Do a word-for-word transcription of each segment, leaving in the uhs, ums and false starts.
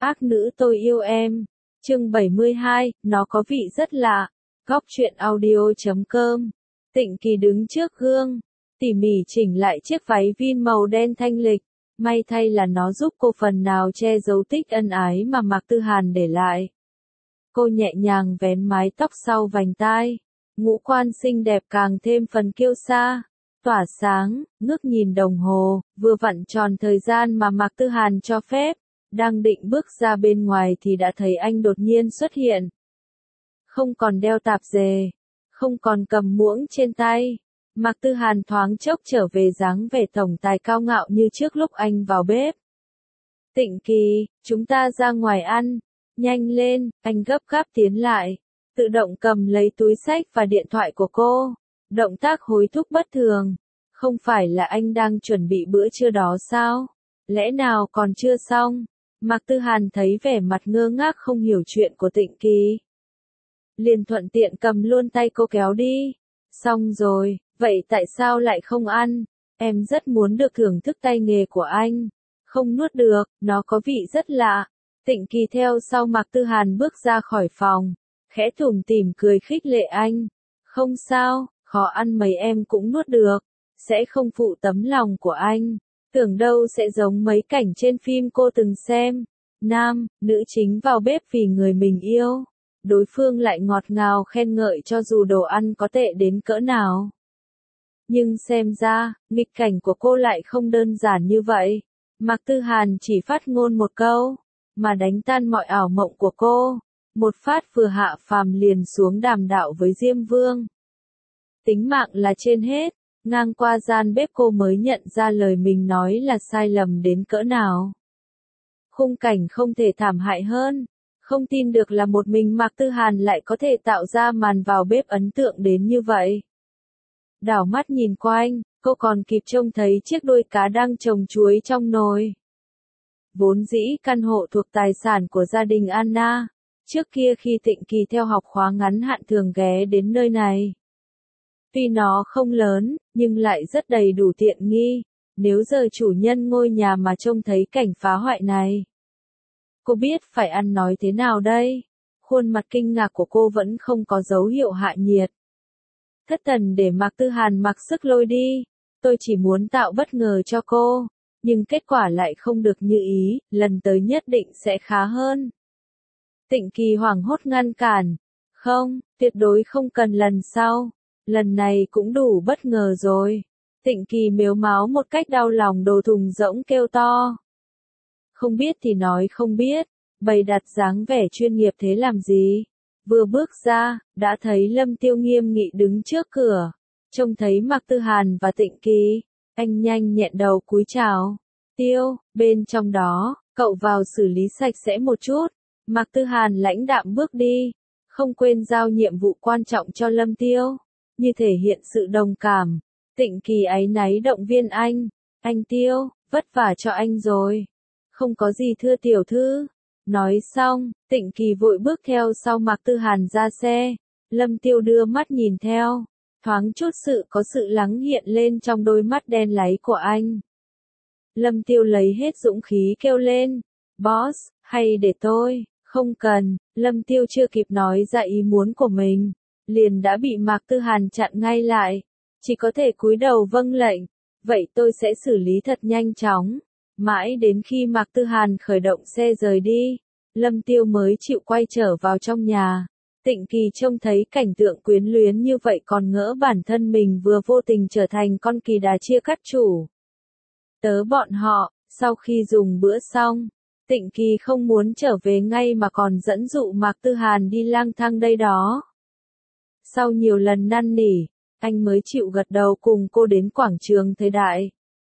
Ác nữ tôi yêu em. Chương bảy mươi hai, nó có vị rất lạ. Góc truyện audio chấm com. Tịnh Kỳ đứng trước gương, tỉ mỉ chỉnh lại chiếc váy vin màu đen thanh lịch. May thay là nó giúp cô phần nào che giấu tích ân ái mà Mạc Tư Hàn để lại. Cô nhẹ nhàng vén mái tóc sau vành tai. Ngũ quan xinh đẹp càng thêm phần kiêu sa, tỏa sáng, ngước nhìn đồng hồ, vừa vặn tròn thời gian mà Mạc Tư Hàn cho phép. Đang định bước ra bên ngoài thì đã thấy anh đột nhiên xuất hiện. Không còn đeo tạp dề, không còn cầm muỗng trên tay. Mạc Tư Hàn thoáng chốc trở về dáng vẻ tổng tài cao ngạo như trước lúc anh vào bếp. Tịnh Kỳ, chúng ta ra ngoài ăn. Nhanh lên, anh gấp gáp tiến lại. Tự động cầm lấy túi xách và điện thoại của cô. Động tác hối thúc bất thường. Không phải là anh đang chuẩn bị bữa trưa đó sao? Lẽ nào còn chưa xong? Mạc Tư Hàn thấy vẻ mặt ngơ ngác không hiểu chuyện của Tịnh Kỳ. Liền thuận tiện cầm luôn tay cô kéo đi. Xong rồi, vậy tại sao lại không ăn? Em rất muốn được thưởng thức tay nghề của anh. Không nuốt được, nó có vị rất lạ. Tịnh Kỳ theo sau Mạc Tư Hàn bước ra khỏi phòng. Khẽ tủm tỉm cười khích lệ anh. Không sao, khó ăn mấy em cũng nuốt được. Sẽ không phụ tấm lòng của anh. Tưởng đâu sẽ giống mấy cảnh trên phim cô từng xem. Nam, nữ chính vào bếp vì người mình yêu. Đối phương lại ngọt ngào khen ngợi cho dù đồ ăn có tệ đến cỡ nào. Nhưng xem ra, nghịch cảnh của cô lại không đơn giản như vậy. Mạc Tư Hàn chỉ phát ngôn một câu, mà đánh tan mọi ảo mộng của cô. Một phát vừa hạ phàm liền xuống đàm đạo với Diêm Vương. Tính mạng là trên hết. Ngang qua gian bếp cô mới nhận ra lời mình nói là sai lầm đến cỡ nào. Khung cảnh không thể thảm hại hơn. Không tin được là một mình Mạc Tư Hàn lại có thể tạo ra màn vào bếp ấn tượng đến như vậy. Đảo mắt nhìn quanh, cô còn kịp trông thấy chiếc đuôi cá đang trồng chuối trong nồi. Vốn dĩ căn hộ thuộc tài sản của gia đình Anna. Trước kia khi Tịnh Kỳ theo học khóa ngắn hạn thường ghé đến nơi này. Tuy nó không lớn, nhưng lại rất đầy đủ tiện nghi. Nếu giờ chủ nhân ngôi nhà mà trông thấy cảnh phá hoại này, cô biết phải ăn nói thế nào đây? Khuôn mặt kinh ngạc của cô vẫn không có dấu hiệu hạ nhiệt. Thất thần để Mạc Tư Hàn mặc sức lôi đi. Tôi chỉ muốn tạo bất ngờ cho cô. Nhưng kết quả lại không được như ý, lần tới nhất định sẽ khá hơn. Tịnh Kỳ hoảng hốt ngăn cản. Không, tuyệt đối không cần lần sau. Lần này cũng đủ bất ngờ rồi. Tịnh Kỳ mếu máo một cách đau lòng đồ thùng rỗng kêu to. Không biết thì nói không biết, bày đặt dáng vẻ chuyên nghiệp thế làm gì. Vừa bước ra, đã thấy Lâm Tiêu nghiêm nghị đứng trước cửa. Trông thấy Mạc Tư Hàn và Tịnh Kỳ, anh nhanh nhẹn đầu cúi chào. Tiêu, bên trong đó, cậu vào xử lý sạch sẽ một chút. Mạc Tư Hàn lãnh đạm bước đi, không quên giao nhiệm vụ quan trọng cho Lâm Tiêu. Như thể hiện sự đồng cảm. Tịnh Kỳ áy náy động viên anh. Anh Tiêu, vất vả cho anh rồi. Không có gì thưa tiểu thư. Nói xong, Tịnh Kỳ vội bước theo sau Mạc Tư Hàn ra xe. Lâm Tiêu đưa mắt nhìn theo. Thoáng chút sự có sự lắng hiện lên trong đôi mắt đen láy của anh. Lâm Tiêu lấy hết dũng khí kêu lên. Boss, hay để tôi? Không cần. Lâm Tiêu chưa kịp nói ra ý muốn của mình. Liền đã bị Mạc Tư Hàn chặn ngay lại. Chỉ có thể cúi đầu vâng lệnh. Vậy tôi sẽ xử lý thật nhanh chóng. Mãi đến khi Mạc Tư Hàn khởi động xe rời đi, Lâm Tiêu mới chịu quay trở vào trong nhà. Tịnh Kỳ trông thấy cảnh tượng quyến luyến như vậy còn ngỡ bản thân mình vừa vô tình trở thành con kỳ đà chia cắt chủ. Tớ bọn họ, sau khi dùng bữa xong, Tịnh Kỳ không muốn trở về ngay mà còn dẫn dụ Mạc Tư Hàn đi lang thang đây đó. Sau nhiều lần năn nỉ, anh mới chịu gật đầu cùng cô đến quảng trường thời đại.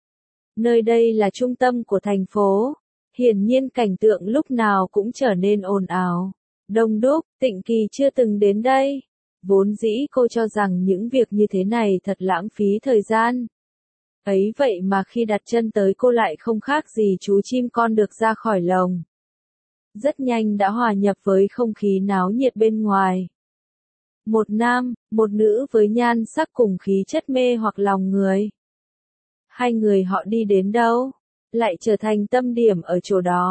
Nơi đây là trung tâm của thành phố. Hiển nhiên cảnh tượng lúc nào cũng trở nên ồn ào. Đông đúc, Tịnh Kỳ chưa từng đến đây. Vốn dĩ cô cho rằng những việc như thế này thật lãng phí thời gian. Ấy vậy mà khi đặt chân tới cô lại không khác gì chú chim con được ra khỏi lồng. Rất nhanh đã hòa nhập với không khí náo nhiệt bên ngoài. Một nam, một nữ với nhan sắc cùng khí chất mê hoặc lòng người. Hai người họ đi đến đâu, lại trở thành tâm điểm ở chỗ đó.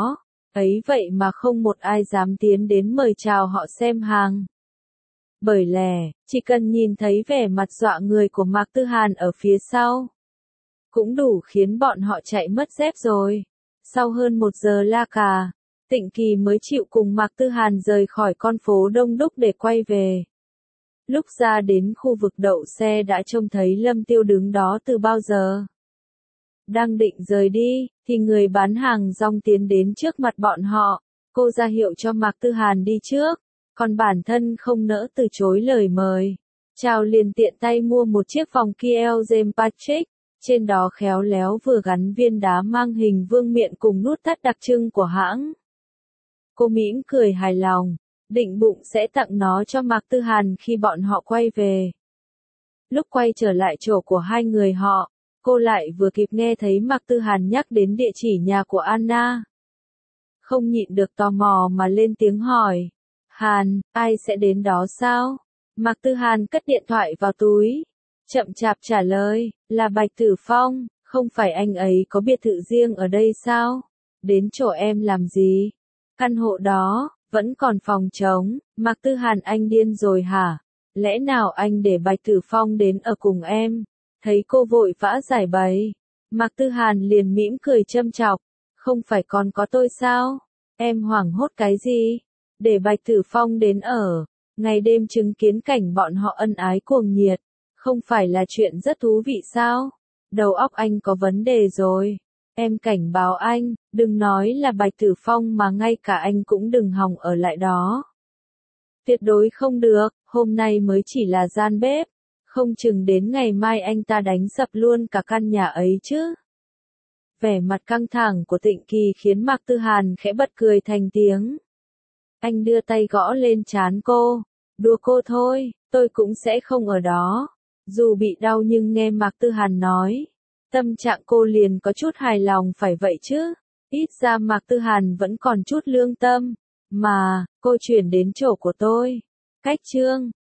Ấy vậy mà không một ai dám tiến đến mời chào họ xem hàng. Bởi lẽ, chỉ cần nhìn thấy vẻ mặt dọa người của Mạc Tư Hàn ở phía sau, cũng đủ khiến bọn họ chạy mất dép rồi. Sau hơn một giờ la cà, Tịnh Kỳ mới chịu cùng Mạc Tư Hàn rời khỏi con phố đông đúc để quay về. Lúc ra đến khu vực đậu xe đã trông thấy Lâm Tiêu đứng đó từ bao giờ. Đang định rời đi, thì người bán hàng rong tiến đến trước mặt bọn họ. Cô ra hiệu cho Mạc Tư Hàn đi trước, còn bản thân không nỡ từ chối lời mời. Chào liền tiện tay mua một chiếc vòng Kiel James Patrick, trên đó khéo léo vừa gắn viên đá mang hình vương miện cùng nút thắt đặc trưng của hãng. Cô mỉm cười hài lòng, định bụng sẽ tặng nó cho Mạc Tư Hàn khi bọn họ quay về. Lúc quay trở lại chỗ của hai người họ, cô lại vừa kịp nghe thấy Mạc Tư Hàn nhắc đến địa chỉ nhà của Anna. Không nhịn được tò mò mà lên tiếng hỏi. Hàn, ai sẽ đến đó sao? Mạc Tư Hàn cất điện thoại vào túi. Chậm chạp trả lời, là Bạch Tử Phong, không phải anh ấy có biệt thự riêng ở đây sao? Đến chỗ em làm gì? Căn hộ đó, vẫn còn phòng trống. Mạc Tư Hàn, anh điên rồi hả? Lẽ nào anh để Bạch Tử Phong đến ở cùng em? Thấy cô vội vã giải bày, Mạc Tư Hàn liền mỉm cười châm chọc. Không phải còn có tôi sao? Em hoảng hốt cái gì? Để Bạch Tử Phong đến ở, ngày đêm chứng kiến cảnh bọn họ ân ái cuồng nhiệt, không phải là chuyện rất thú vị sao? Đầu óc anh có vấn đề rồi. Em cảnh báo anh, đừng nói là Bạch Tử Phong mà ngay cả anh cũng đừng hòng ở lại đó. Tuyệt đối không được, hôm nay mới chỉ là gian bếp, không chừng đến ngày mai anh ta đánh sập luôn cả căn nhà ấy chứ. Vẻ mặt căng thẳng của Tịnh Kỳ khiến Mạc Tư Hàn khẽ bật cười thành tiếng. Anh đưa tay gõ lên trán cô, đùa cô thôi, tôi cũng sẽ không ở đó. Dù bị đau nhưng nghe Mạc Tư Hàn nói, tâm trạng cô liền có chút hài lòng phải vậy chứ. Ít ra Mạc Tư Hàn vẫn còn chút lương tâm. Mà, cô chuyển đến chỗ của tôi. Cách chương